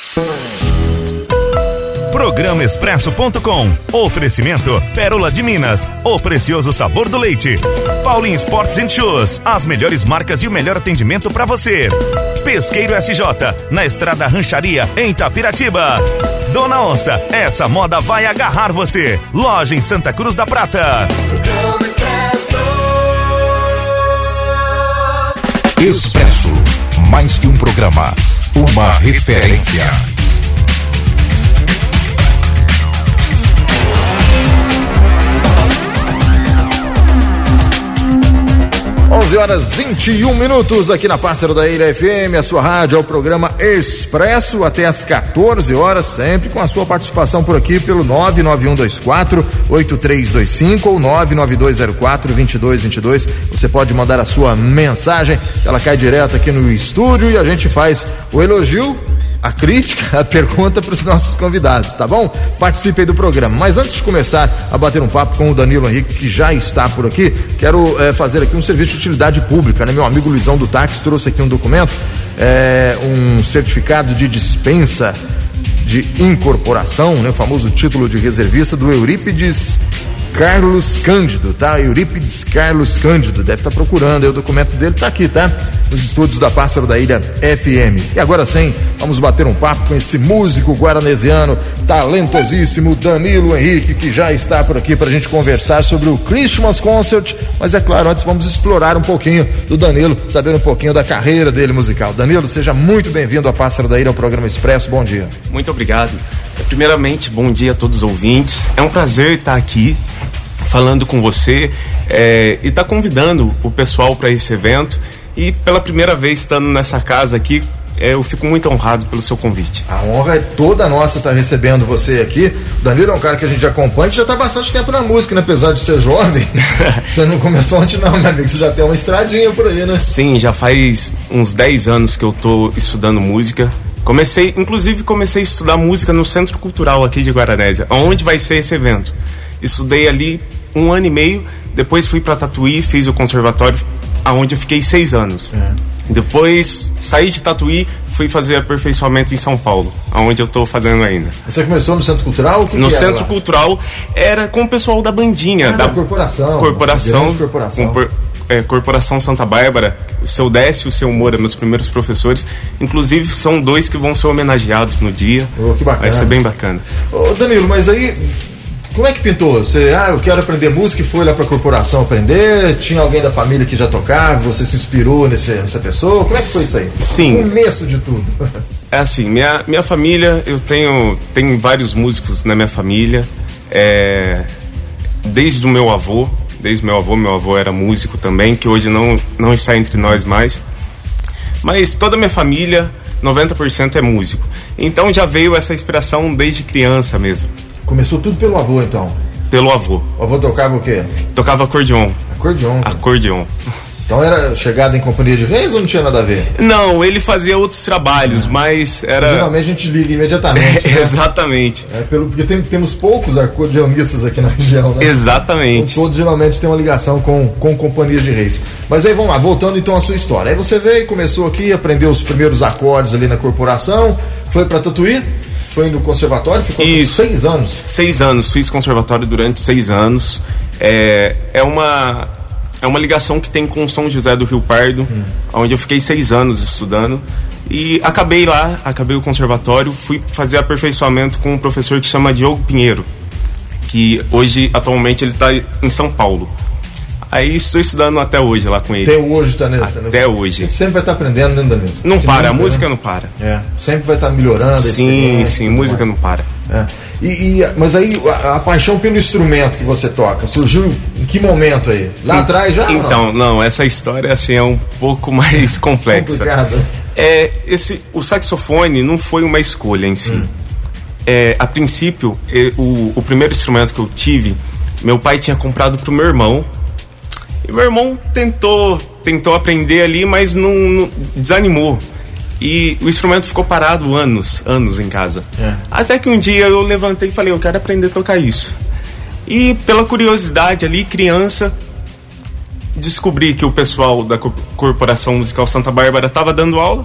Programa Expresso.com. Oferecimento Pérola de Minas, o precioso sabor do leite. Paulinho Sports & Shoes, as melhores marcas e o melhor atendimento para você. Pesqueiro SJ, na Estrada Rancharia, em Itapiratiba. Dona Onça, essa moda vai agarrar você. Loja em Santa Cruz da Prata. Expresso, mais que um programa, uma referência. 11h21 aqui na Pássaro da Ilha FM, a sua rádio, é o programa Expresso até as 14 horas, sempre com a sua participação por aqui pelo 99124-8325 ou 99204-2222. Você pode mandar a sua mensagem, ela cai direto aqui no estúdio e a gente faz o elogio, a crítica, a pergunta para os nossos convidados, tá bom? Participe aí do programa. Mas antes de começar a bater um papo com o Danilo Henrique, que já está por aqui, quero fazer aqui um serviço de utilidade pública, né? Meu amigo Luizão do Táxi trouxe aqui um documento, um certificado de dispensa de incorporação, né? O famoso título de reservista do Eurípides Carlos Cândido, tá? Eurípides Carlos Cândido, deve estar procurando aí o documento dele, tá aqui, tá? Nos estúdios da Pássaro da Ilha FM. E agora sim, vamos bater um papo com esse músico guaranesiano, talentosíssimo Danilo Henrique, que já está por aqui pra gente conversar sobre o Christmas Concert, mas é claro, antes vamos explorar um pouquinho do Danilo, saber um pouquinho da carreira dele musical. Danilo, seja muito bem-vindo à Pássaro da Ilha, ao programa Expresso, bom dia. Muito obrigado. Primeiramente, bom dia a todos os ouvintes, é um prazer estar aqui falando com você e estar convidando o pessoal para esse evento, e pela primeira vez estando nessa casa aqui, eu fico muito honrado pelo seu convite. A honra é toda nossa estar recebendo você aqui. O Danilo é um cara que a gente acompanha, que já está há bastante tempo na música, né? Apesar de ser jovem. Você não começou ontem não, meu amigo, você já tem uma estradinha por aí, né? Sim, já faz uns 10 anos que eu estou estudando música. Comecei a estudar música no Centro Cultural aqui de Guaranésia, onde vai ser esse evento. Estudei ali 1 ano e meio, depois fui para Tatuí, fiz o conservatório, aonde eu fiquei 6 anos. Depois saí de Tatuí, fui fazer aperfeiçoamento em São Paulo, aonde eu tô fazendo ainda. Você começou no Centro Cultural? No Centro Cultural era com o pessoal da bandinha, da corporação. Corporação Santa Bárbara, o seu Décio e o seu Moura, meus primeiros professores. Inclusive são 2 que vão ser homenageados no dia. Que bacana. Vai ser bem bacana. Danilo, mas aí, como é que pintou? Você, eu quero aprender música, e foi lá pra corporação aprender? Tinha alguém da família que já tocava? Você se inspirou nessa pessoa? Como é que foi isso aí? Sim. O começo de tudo. É assim, minha família, eu tenho vários músicos na minha família, desde meu avô era músico também, que hoje não está entre nós mais, mas toda a minha família, 90% é músico, então já veio essa inspiração desde criança mesmo. Começou tudo pelo avô, então? Pelo avô. O avô tocava o quê? Tocava acordeon. Acordeon. Então era chegada em Companhia de Reis ou não tinha nada a ver? Não, ele fazia outros trabalhos, mas era... Geralmente a gente liga imediatamente, né? Exatamente. Porque temos poucos acordeonistas aqui na região, né? Exatamente. Então, todos geralmente têm uma ligação com Companhias de Reis. Mas aí vamos lá, voltando então à sua história. Aí você veio, começou aqui, aprendeu os primeiros acordes ali na corporação, foi pra Tatuí, foi no conservatório, ficou por 6 anos. 6 anos, fiz conservatório durante 6 anos. É uma ligação que tem com São José do Rio Pardo, onde eu fiquei 6 anos estudando. E acabei o conservatório, fui fazer aperfeiçoamento com um professor que chama Diogo Pinheiro, que hoje, atualmente, ele está em São Paulo. Aí estou estudando até hoje lá com ele. Até hoje, tá, né? Até hoje. Sempre vai estar aprendendo, né, Danilo? Não para, a música não para. Sempre vai estar melhorando. Sim, música não para. Mas aí a paixão pelo instrumento que você toca surgiu em que momento aí? Lá atrás já? Então, não, essa história assim é um pouco mais complexa. Complicado. O saxofone não foi uma escolha em si. A princípio, o primeiro instrumento que eu tive, meu pai tinha comprado pro meu irmão. E meu irmão tentou aprender ali, mas não desanimou. E o instrumento ficou parado anos em casa. Até que um dia eu levantei e falei, eu quero aprender a tocar isso. E pela curiosidade ali, criança, descobri que o pessoal da Corporação Musical Santa Bárbara estava dando aula.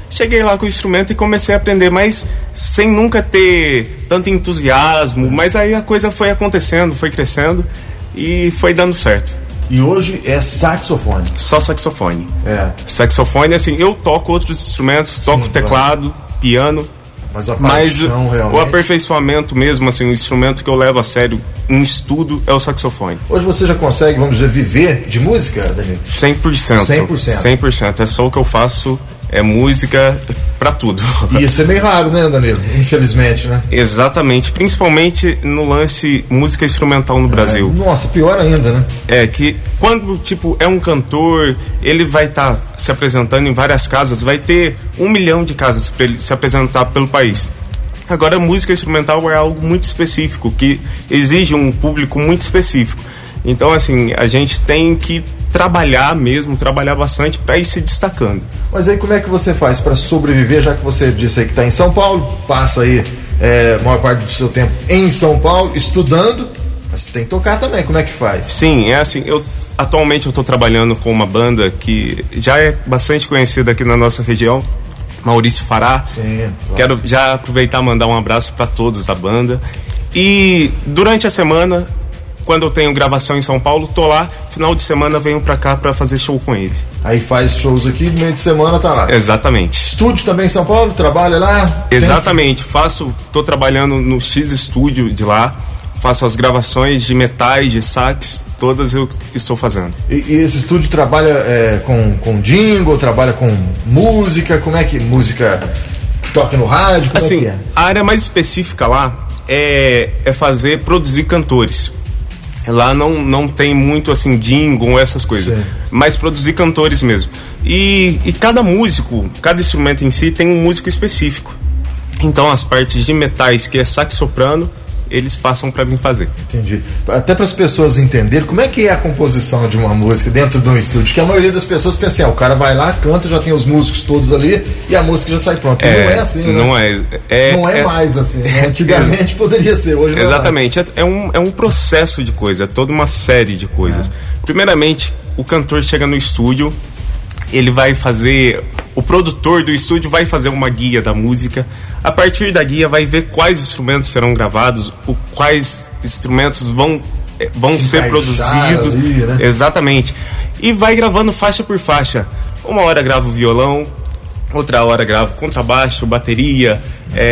cheguei lá com o instrumento e comecei a aprender, mas sem nunca ter tanto entusiasmo. Mas aí a coisa foi acontecendo, foi crescendo e foi dando certo. E hoje é saxofone? Só saxofone. Saxofone, assim, eu toco outros instrumentos, toco teclado, piano. Mas a paixão, realmente... o aperfeiçoamento mesmo, assim, o instrumento que eu levo a sério em estudo é o saxofone. Hoje você já consegue, vamos dizer, viver de música, Danilo? 100%. 100%. É só o que eu faço, é música pra tudo. E isso é meio raro, né, Danilo? Infelizmente, né? Exatamente, principalmente no lance música instrumental no Brasil. Nossa, pior ainda, né? É que quando, tipo, é um cantor, ele vai estar se apresentando em várias casas, vai ter 1 milhão de casas para ele se apresentar pelo país. Agora, a música instrumental é algo muito específico, que exige um público muito específico. Então, assim, a gente tem que trabalhar bastante para ir se destacando. Mas aí como é que você faz para sobreviver, já que você disse aí que está em São Paulo, passa aí a maior parte do seu tempo em São Paulo, estudando, mas tem que tocar também, como é que faz? Sim, é assim, atualmente eu estou trabalhando com uma banda que já é bastante conhecida aqui na nossa região, Maurício Fará. Sim, claro. Quero já aproveitar e mandar um abraço para todos da banda. E durante a semana, quando eu tenho gravação em São Paulo, tô lá, final de semana venho pra cá pra fazer show com ele. Aí faz shows aqui, no meio de semana tá lá. Exatamente. Estúdio também em São Paulo? Trabalha lá? Exatamente, tô trabalhando no X Studio de lá, faço as gravações de metais, de sax, todas eu estou fazendo. E esse estúdio trabalha com jingle, trabalha com música, como é que música que toca no rádio, como assim, é que é? A área mais específica lá é produzir cantores. Lá não tem muito assim jingle, essas coisas. Sim. Mas produzir cantores mesmo. E cada músico, cada instrumento em si tem um músico específico. Então as partes de metais, que é sax soprano, eles passam para mim fazer. Entendi. Até para as pessoas entenderem como é que é a composição de uma música dentro de um estúdio, que a maioria das pessoas pensa assim, o cara vai lá, canta, já tem os músicos todos ali e a música já sai pronta. Não é assim, né? Não é mais assim, né? Antigamente poderia ser, hoje não. Exatamente, é um processo de coisas, é toda uma série de coisas. Primeiramente, o cantor chega no estúdio, ele vai fazer, o produtor do estúdio vai fazer uma guia da música. A partir da guia vai ver quais instrumentos serão gravados, quais instrumentos vão ser produzidos. Ali, né? Exatamente. E vai gravando faixa por faixa. Uma hora grava o violão, outra hora grava contrabaixo, bateria,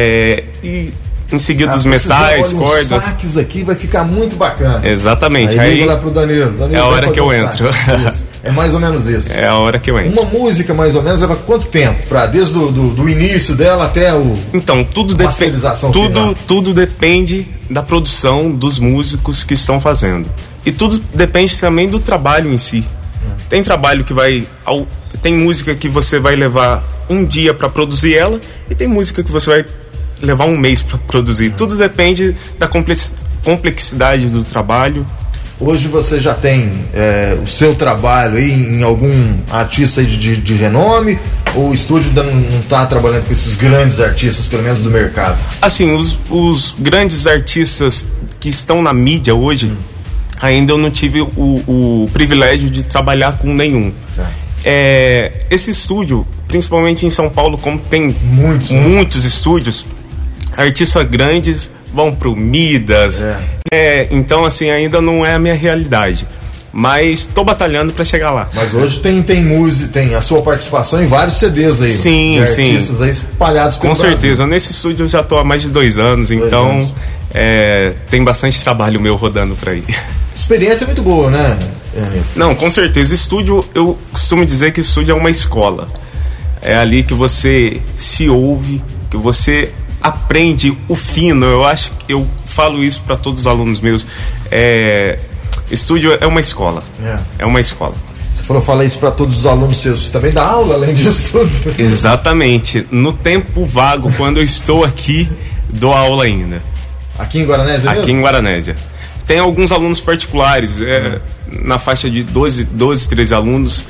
e em seguida os metais, cordas. Os saques aqui vai ficar muito bacana. Exatamente. Aí liga lá pro Danilo. É a hora que eu entro. É mais ou menos isso. É a hora que eu entro. Uma música mais ou menos leva quanto tempo? Desde do início dela até o... Então, tudo depende da produção dos músicos que estão fazendo. E tudo depende também do trabalho em si. Tem trabalho que tem música que você vai levar um dia para produzir ela, e tem música que você vai levar um mês para produzir. Tudo depende da complexidade do trabalho. Hoje você já tem o seu trabalho aí em algum artista aí de renome, ou o estúdio ainda não está trabalhando com esses grandes artistas, pelo menos do mercado? Assim, os grandes artistas que estão na mídia hoje, ainda eu não tive o privilégio de trabalhar com nenhum. Esse estúdio, principalmente em São Paulo, como tem muitos estúdios, artistas grandes vão pro Midas. Então, assim, ainda não é a minha realidade. Mas tô batalhando para chegar lá. Mas hoje tem música, tem a sua participação em vários CDs aí. Sim, de artistas aí espalhados pelo Brasil. Com certeza. Nesse estúdio eu já tô há mais de 2 anos, então tem bastante trabalho meu rodando por aí. Experiência muito boa, né? Não, com certeza. Estúdio, eu costumo dizer que estúdio é uma escola. É ali que você se ouve, que você aprende o fino. Eu falo isso para todos os alunos meus. Estúdio é uma escola. É uma escola. Você fala isso para todos os alunos seus. Você também dá aula além disso tudo? Exatamente. No tempo vago, quando eu estou aqui, dou aula ainda. Aqui em Guaranésia mesmo? Aqui em Guaranésia. Tem alguns alunos particulares, na faixa de 12, 13 alunos.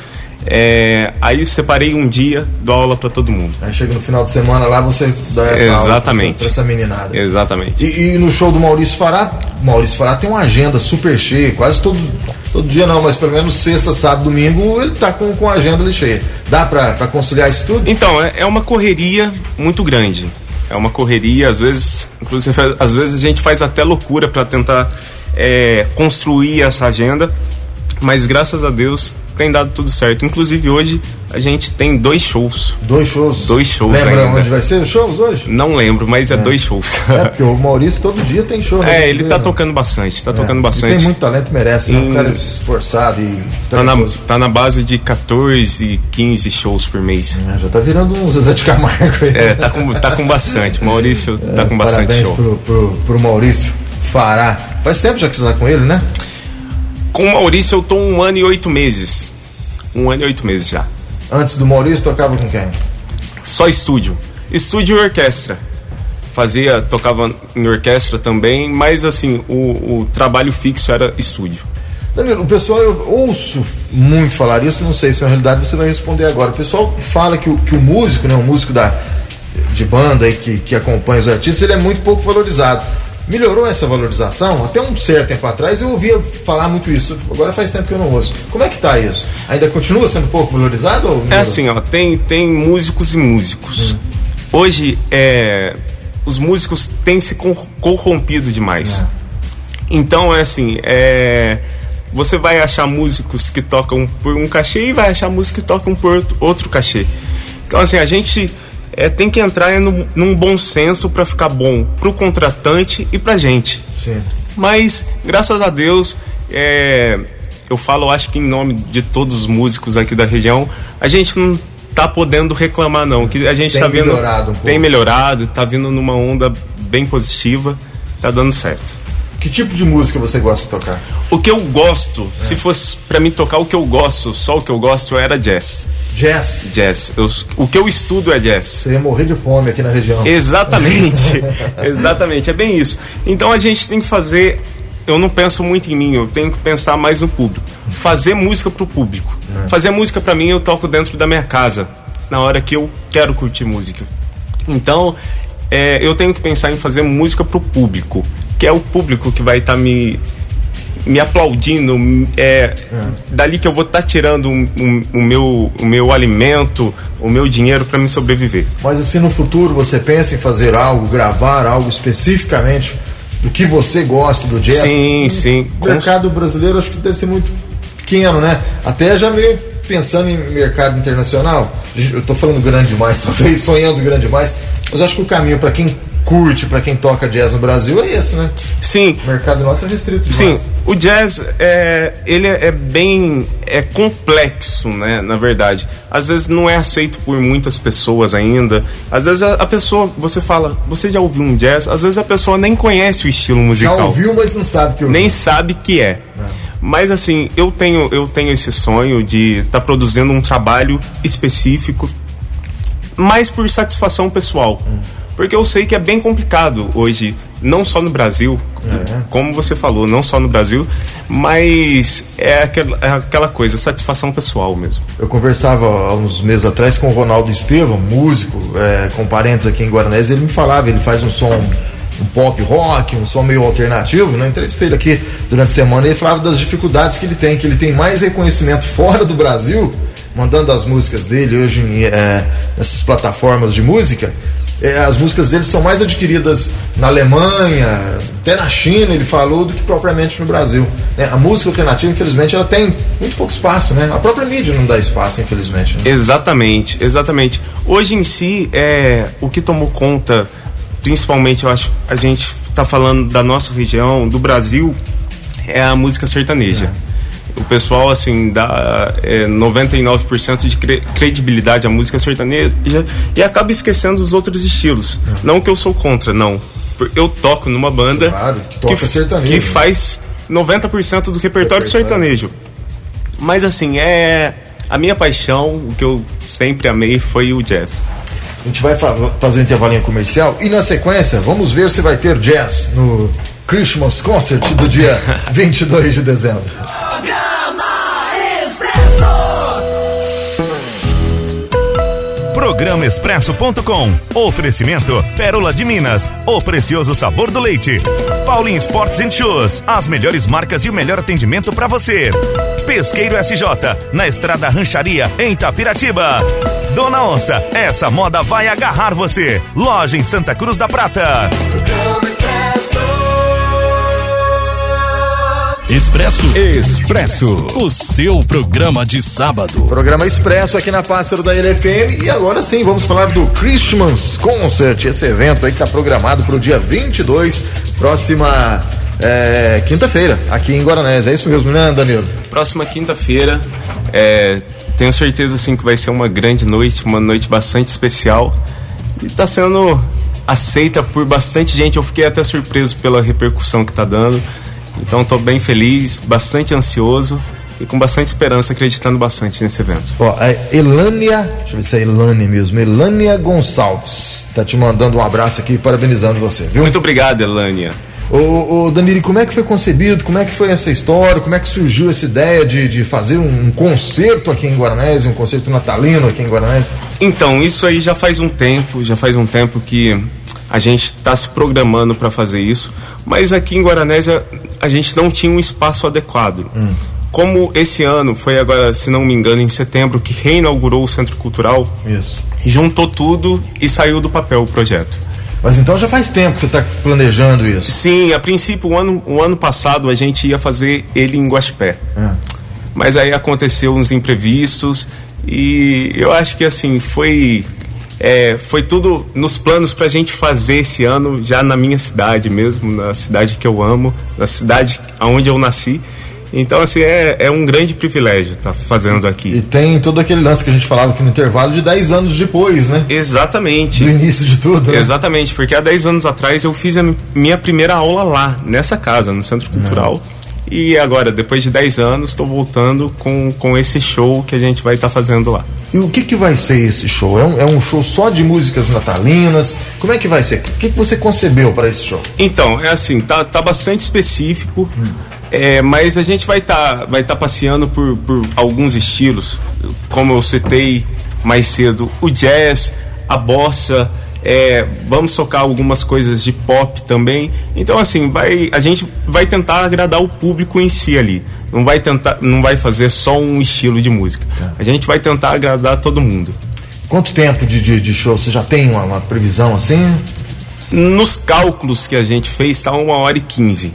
Aí separei um dia, dou aula para todo mundo. Aí chega no final de semana lá, você dá essa aula pra essa meninada. Exatamente. E no show do Maurício Fará tem uma agenda super cheia, quase Todo dia não, mas pelo menos sexta, sábado, domingo ele tá com a agenda ali cheia. Dá pra conciliar isso tudo? Então, é uma correria muito grande. É uma correria, às vezes, inclusive, às vezes a gente faz até loucura para tentar construir essa agenda, mas graças a Deus tem dado tudo certo. Inclusive hoje a gente tem 2 shows. 2 shows? 2 shows. Lembra ainda. onde vai ser os shows hoje? Não lembro, mas é 2 shows. Porque o Maurício todo dia tem show. Né? Ele tá tocando bastante, tocando Ele bastante. tem muito talento, merece, né? Um cara esforçado e tá na base de 14, 15 shows por mês. Já tá virando um Zezé de Camargo aí. Tá com bastante. Maurício tá com bastante parabéns show. Pro Maurício Fará. Faz tempo já que você tá com ele, né? Com o Maurício eu tô 1 ano e 8 meses. 1 ano e 8 meses já. Antes do Maurício, tocava com quem? Só estúdio. Estúdio e orquestra. Tocava em orquestra também, mas assim, o trabalho fixo era estúdio. Danilo, o pessoal, eu ouço muito falar isso, não sei se na realidade você vai responder agora. O pessoal fala que o músico, né, o músico de banda aí que acompanha os artistas, ele é muito pouco valorizado. Melhorou essa valorização? Até um certo tempo atrás eu ouvia falar muito isso. Agora faz tempo que eu não ouço. Como é que tá isso? Ainda continua sendo pouco valorizado? Ou é assim, ó, tem músicos e músicos. Hoje, os músicos têm se corrompido demais. Então, é assim, você vai achar músicos que tocam por um cachê e vai achar músicos que tocam por outro cachê. Então, assim, a gente tem que entrar num bom senso para ficar bom pro contratante e pra gente. Sim. Mas, graças a Deus, eu falo, acho que em nome de todos os músicos aqui da região, a gente não tá podendo reclamar não, que a gente tem tá vendo, melhorado um pouco. Tem melhorado, tá vindo numa onda bem positiva, tá dando certo. Que tipo de música você gosta de tocar? O que eu gosto, se fosse pra mim tocar o que eu gosto, só o que eu gosto era jazz. Jazz? Jazz. O que eu estudo é jazz. Você ia morrer de fome aqui na região. Exatamente. Exatamente, é bem isso. Então a gente tem que fazer, eu não penso muito em mim, eu tenho que pensar mais no público. Fazer música pro público. Fazer música pra mim eu toco dentro da minha casa, na hora que eu quero curtir música. Então, eu tenho que pensar em fazer música pro público, que é o público que vai estar me aplaudindo, dali que eu vou estar tirando o meu alimento, o meu dinheiro para me sobreviver. Mas assim, no futuro você pensa em fazer algo, gravar algo especificamente do que você gosta do jazz? Sim. O mercado brasileiro acho que deve ser muito pequeno, né? Até já meio pensando em mercado internacional, eu tô falando grande demais, talvez sonhando grande demais, mas acho que o caminho para quem curte, para quem toca jazz no Brasil é esse, né? Sim. O mercado nosso é restrito demais. Sim, o jazz ele é bem complexo, né? Na verdade, às vezes não é aceito por muitas pessoas ainda. Às vezes a pessoa, você fala, você já ouviu um jazz? Às vezes a pessoa nem conhece o estilo musical. Já ouviu, mas não sabe que ouviu. Nem sabe que é. Mas assim, eu tenho esse sonho de estar produzindo um trabalho específico, mais por satisfação pessoal. Porque eu sei que é bem complicado hoje, não só no Brasil, como você falou, não só no Brasil, mas é aquela coisa, satisfação pessoal mesmo. Eu conversava há uns meses atrás com o Ronaldo Estevam, músico, com parentes aqui em Guaranés, ele me falava, ele faz um som, um pop rock, um som meio alternativo, né? Entrevistei ele aqui durante a semana e ele falava das dificuldades que ele tem mais reconhecimento fora do Brasil, mandando as músicas dele hoje nessas plataformas de música. As músicas dele são mais adquiridas na Alemanha, até na China, ele falou, do que propriamente no Brasil. A música alternativa, infelizmente, ela tem muito pouco espaço, né? A própria mídia não dá espaço, infelizmente. Né? Exatamente. Hoje em si, o que tomou conta, principalmente, eu acho, a gente está falando da nossa região, do Brasil, é a música sertaneja. O pessoal, assim, dá 99% de credibilidade à música sertaneja e acaba esquecendo os outros estilos. Não que eu sou contra, não. Eu toco numa banda que faz 90% do repertório sertanejo. Mas, assim, a minha paixão, o que eu sempre amei foi o jazz. A gente vai fazer um intervalinho comercial e, na sequência, vamos ver se vai ter jazz no Christmas Concert do dia 22 de dezembro. programaexpresso.com. Oferecimento Pérola de Minas, o precioso sabor do leite. Paulinho Sports and Shoes, as melhores marcas e o melhor atendimento para você. Pesqueiro SJ, na Estrada Rancharia, em Itapiratiba. Dona Onça, essa moda vai agarrar você. Loja em Santa Cruz da Prata. Expresso, o seu programa de sábado. Programa Expresso aqui na Pássaro da LFM. E agora sim, vamos falar do Christmas Concert, esse evento aí que está programado para o dia 22, próxima quinta-feira, aqui em Guaranés. É isso mesmo, né, Danilo? Próxima quinta-feira, tenho certeza assim, que vai ser uma grande noite, uma noite bastante especial. E está sendo aceita por bastante gente. Eu fiquei até surpreso pela repercussão que está dando. Então estou bem feliz, bastante ansioso e com bastante esperança, acreditando bastante nesse evento. Ó, a Elânia, deixa eu ver se é Elânia mesmo, Elânia Gonçalves, tá te mandando um abraço aqui, parabenizando você, viu? Muito obrigado, Elânia. Ô Danilo, como é que foi concebido, como é que foi essa história, como é que surgiu essa ideia de fazer um concerto aqui em Guaranés, um concerto natalino aqui em Guaranés? Então, isso aí já faz um tempo que a gente está se programando para fazer isso, mas aqui em Guaranés a gente não tinha um espaço adequado. Como esse ano, foi agora, se não me engano, em setembro, que reinaugurou o Centro Cultural, isso, juntou tudo e saiu do papel o projeto. Mas então já faz tempo que você está planejando isso? Sim, a princípio, o ano passado a gente ia fazer ele em Guaxupé. Mas aí aconteceu uns imprevistos e eu acho que assim, foi tudo nos planos pra gente fazer esse ano já na minha cidade mesmo, na cidade que eu amo, na cidade onde eu nasci. Então, assim, é um grande privilégio estar fazendo aqui. E tem todo aquele lance que a gente falava aqui no intervalo de 10 anos depois, né? Exatamente. Do início de tudo, né? Exatamente, porque há 10 anos atrás eu fiz a minha primeira aula lá, nessa casa, no Centro Cultural. E agora, depois de 10 anos, estou voltando com esse show que a gente vai estar fazendo lá. E o que vai ser esse show? É um show só de músicas natalinas? Como é que vai ser? O que você concebeu para esse show? Então, é assim, tá bastante específico, mas a gente vai tá passeando por alguns estilos, como eu citei mais cedo, o jazz, a bossa, vamos tocar algumas coisas de pop também. Então, assim, a gente vai tentar agradar o público em si ali. Não vai fazer só um estilo de música. A gente vai tentar agradar todo mundo. Quanto tempo de show? Você já tem uma previsão assim? Nos cálculos que a gente fez, tá 1h15.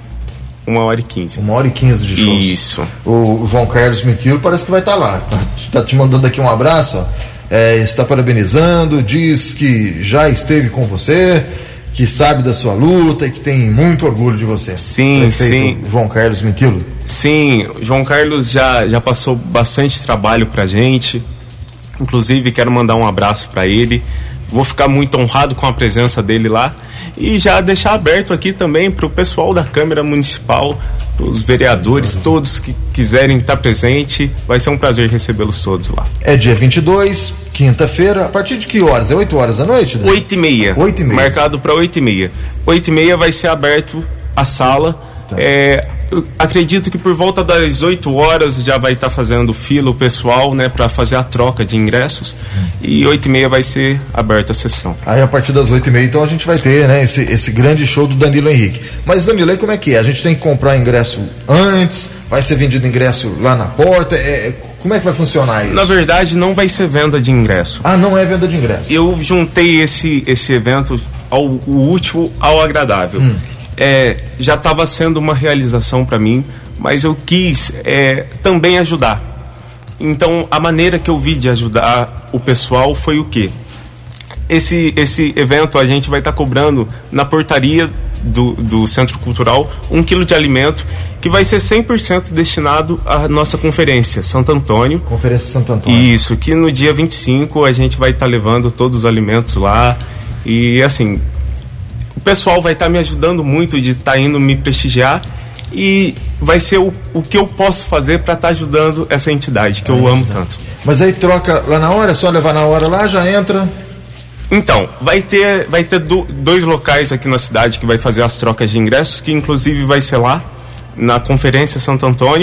1h15. 1h15 de show. Isso. O João Carlos Miquilo parece que vai estar lá. Tá te mandando aqui um abraço, ó. Está parabenizando, diz que já esteve com você, que sabe da sua luta e que tem muito orgulho de você. Sim, sim. João Carlos Miquilo. Sim, João Carlos já passou bastante trabalho pra gente. Inclusive, quero mandar um abraço para ele. Vou ficar muito honrado com a presença dele lá. E já deixar aberto aqui também para o pessoal da Câmara Municipal, os vereadores, todos que quiserem estar presente. Vai ser um prazer recebê-los todos lá. É dia 22, quinta-feira. A partir de que horas? É 8 horas da noite? 8h30. 8h30. Marcado para 8h30. 8h30 vai ser aberto a sala. Tá. Eu acredito que por volta das 8 horas já vai estar fazendo fila o pessoal, né, para fazer a troca de ingressos. E 8h30 vai ser aberta a sessão. Aí a partir das 8h30 então a gente vai ter, né, esse grande show do Danilo Henrique. Mas Danilo, aí como é que é? A gente tem que comprar ingresso antes? Vai ser vendido ingresso lá na porta? Como é que vai funcionar isso? Na verdade, não vai ser venda de ingresso. Ah, não é venda de ingresso. Eu juntei esse evento o útil ao agradável. Já estava sendo uma realização para mim, mas eu quis também ajudar. Então, a maneira que eu vi de ajudar o pessoal foi o quê? Esse evento a gente vai estar cobrando na portaria do Centro Cultural 1 quilo de alimento, que vai ser 100% destinado à nossa conferência Santo Antônio. Conferência Santo Antônio. Isso, que no dia 25 a gente vai estar levando todos os alimentos lá. E assim, o pessoal vai estar me ajudando muito, de estar indo me prestigiar, e vai ser o que eu posso fazer para estar ajudando essa entidade que eu amo tanto. Mas aí troca lá na hora, é só levar na hora lá, já entra? Então, vai ter dois locais aqui na cidade que vai fazer as trocas de ingressos, que inclusive vai ser lá, na Conferência Santo Antônio,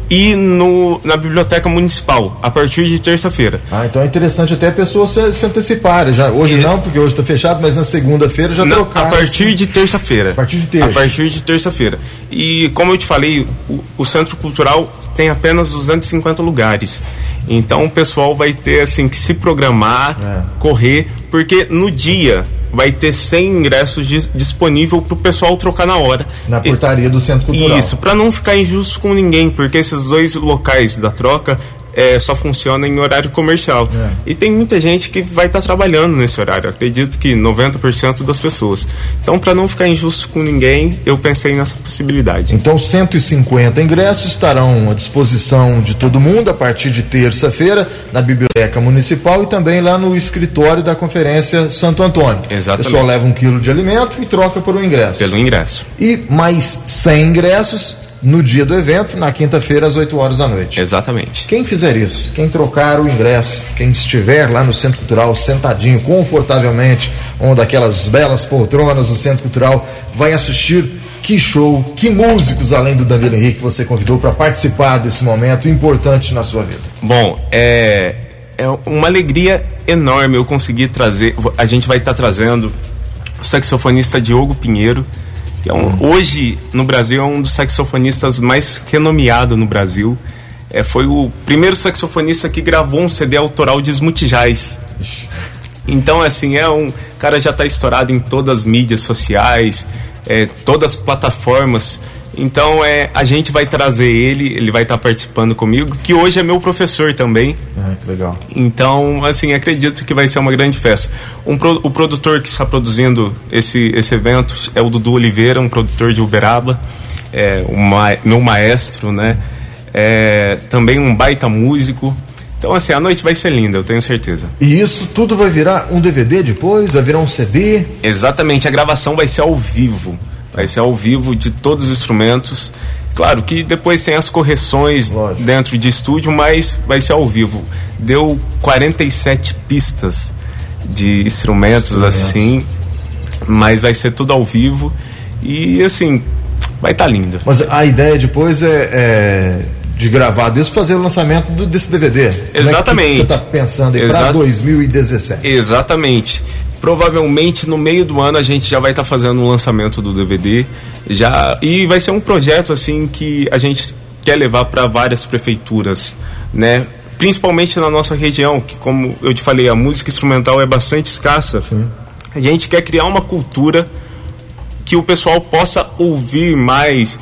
e na Biblioteca Municipal, a partir de terça-feira. Então é interessante até a pessoa se antecipar. Já, hoje não, porque hoje está fechado, mas na segunda-feira já trocar. A partir de terça-feira. A partir de terça. A partir de terça-feira. E como eu te falei, o Centro Cultural tem apenas 250 lugares. Então o pessoal vai ter assim que se programar, correr, porque no dia vai ter 100 ingressos disponível para o pessoal trocar na hora. Na portaria do Centro Cultural. Isso, para não ficar injusto com ninguém, porque esses dois locais da troca só funcionam em horário comercial. E tem muita gente que vai estar trabalhando nesse horário. Acredito que 90% das pessoas. Então, para não ficar injusto com ninguém, eu pensei nessa possibilidade. Então, 150 ingressos estarão à disposição de todo mundo a partir de terça-feira na Biblioteca Municipal e também lá no escritório da Conferência Santo Antônio. Exatamente. O pessoal leva 1 quilo de alimento e troca por um ingresso. Pelo ingresso. E mais 100 ingressos no dia do evento, na quinta-feira, às 8 horas da noite. Exatamente. Quem fizer isso, quem trocar o ingresso, quem estiver lá no Centro Cultural, sentadinho, confortavelmente, uma daquelas belas poltronas do Centro Cultural, vai assistir que show, que músicos, além do Danilo Henrique, você convidou para participar desse momento importante na sua vida? Bom, é uma alegria enorme eu conseguir trazer, a gente vai estar trazendo o saxofonista Diogo Pinheiro, que hoje no Brasil é um dos saxofonistas mais renomeados no Brasil. Foi o primeiro saxofonista que gravou um CD autoral de Smooth Jazz. Então, assim, um cara já está estourado em todas as mídias sociais, todas as plataformas. Então, a gente vai trazer ele vai estar participando comigo, que hoje é meu professor também. Que legal. Então, assim, acredito que vai ser uma grande festa. O produtor que está produzindo esse evento é o Dudu Oliveira, um produtor de Uberaba, meu maestro, né? Também um baita músico. Então, assim, a noite vai ser linda, eu tenho certeza. E isso tudo vai virar um DVD depois? Vai virar um CD? Exatamente, a gravação vai ser ao vivo. Vai ser ao vivo de todos os instrumentos. Claro que depois tem as correções dentro de estúdio, mas vai ser ao vivo. Deu 47 pistas de instrumentos, assim, mas vai ser tudo ao vivo. E, assim, vai estar lindo. Mas a ideia depois é de gravar disso, fazer o lançamento desse DVD. Exatamente. Você está pensando aí para 2017? Exatamente. Provavelmente no meio do ano a gente já vai estar fazendo o lançamento do DVD e vai ser um projeto assim que a gente quer levar para várias prefeituras, né? Principalmente na nossa região, que como eu te falei, a música instrumental é bastante escassa. Sim. A gente quer criar uma cultura que o pessoal possa ouvir mais,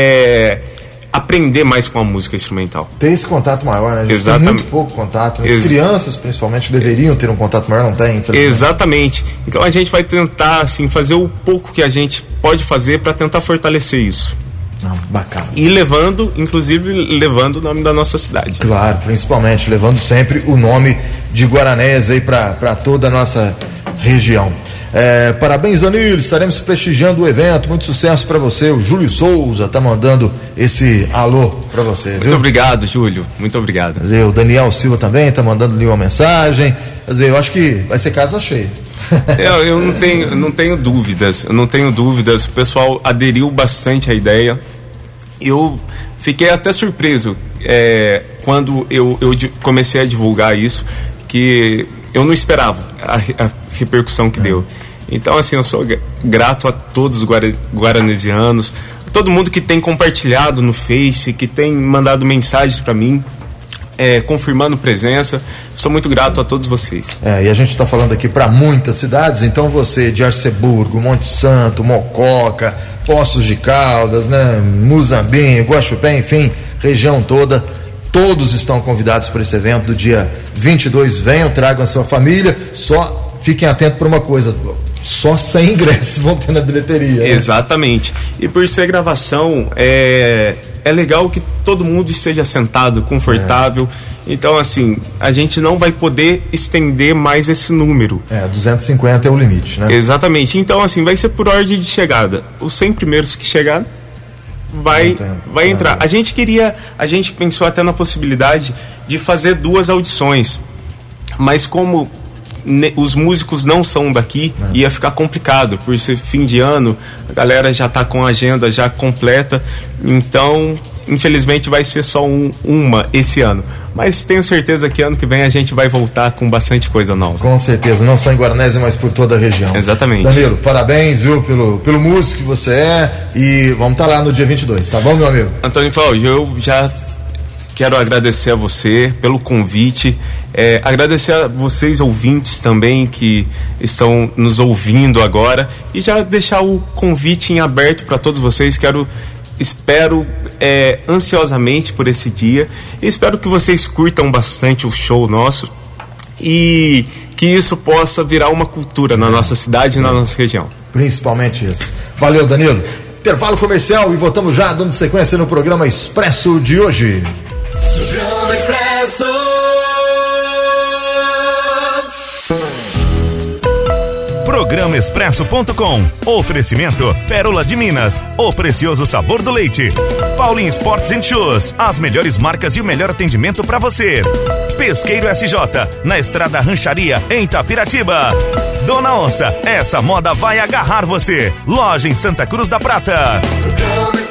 aprender mais com a música instrumental. Ter esse contato maior, né? A gente tem muito pouco contato. As crianças, principalmente, deveriam ter um contato maior, não tem, infelizmente. Exatamente. Então a gente vai tentar, assim, fazer o pouco que a gente pode fazer para tentar fortalecer isso. Bacana. E inclusive levando o nome da nossa cidade. Claro, principalmente, levando sempre o nome de Guaranésia aí para toda a nossa região. Parabéns, Danilo, estaremos prestigiando o evento, muito sucesso para você. O Júlio Souza tá mandando esse alô para você, viu? Muito obrigado, Júlio, muito obrigado. O Daniel Silva também tá mandando ali uma mensagem. Quer dizer, eu acho que vai ser casa cheia. Eu não tenho dúvidas, o pessoal aderiu bastante à ideia. Eu fiquei até surpreso quando eu comecei a divulgar isso, que eu não esperava a repercussão que deu. Então, assim, eu sou grato a todos os guaranesianos, todo mundo que tem compartilhado no Face, que tem mandado mensagens para mim, confirmando presença. Sou muito grato a todos vocês. E a gente está falando aqui para muitas cidades, então você de Arceburgo, Monte Santo, Mococa, Poços de Caldas, né, Muzambinho, Guaxupé, enfim, região toda, todos estão convidados para esse evento do dia 22. Venham, tragam a sua família, só fiquem atentos para uma coisa: só 100 ingressos vão ter na bilheteria. Né? Exatamente. E por ser gravação, é legal que todo mundo esteja sentado, confortável. Então, assim, a gente não vai poder estender mais esse número. 250 é o limite, né? Exatamente. Então, assim, vai ser por ordem de chegada. Os 100 primeiros que chegar vai entrar. A gente pensou até na possibilidade de fazer 2 audições, mas como os músicos não são daqui, ia ficar complicado, por ser fim de ano, a galera já está com a agenda já completa, então infelizmente vai ser só uma esse ano. Mas tenho certeza que ano que vem a gente vai voltar com bastante coisa nova. Com certeza, não só em Guaranésia, mas por toda a região. Exatamente. Danilo, parabéns, viu, pelo músico que você é, e vamos estar lá no dia 22, tá bom, meu amigo? Antônio Cláudio, eu já quero agradecer a você pelo convite, agradecer a vocês ouvintes também que estão nos ouvindo agora, e já deixar o convite em aberto para todos vocês. Espero ansiosamente por esse dia, e espero que vocês curtam bastante o show nosso e que isso possa virar uma cultura na nossa cidade e na nossa região. Principalmente isso. Valeu, Danilo. Intervalo comercial e voltamos já dando sequência no programa Expresso de hoje. Programa Expresso. Programa Expresso.com. Oferecimento Pérola de Minas, o precioso sabor do leite. Paulin Sports and Shoes, as melhores marcas e o melhor atendimento para você. Pesqueiro SJ, na Estrada Rancharia, em Itapiratiba. Dona Onça, essa moda vai agarrar você. Loja em Santa Cruz da Prata.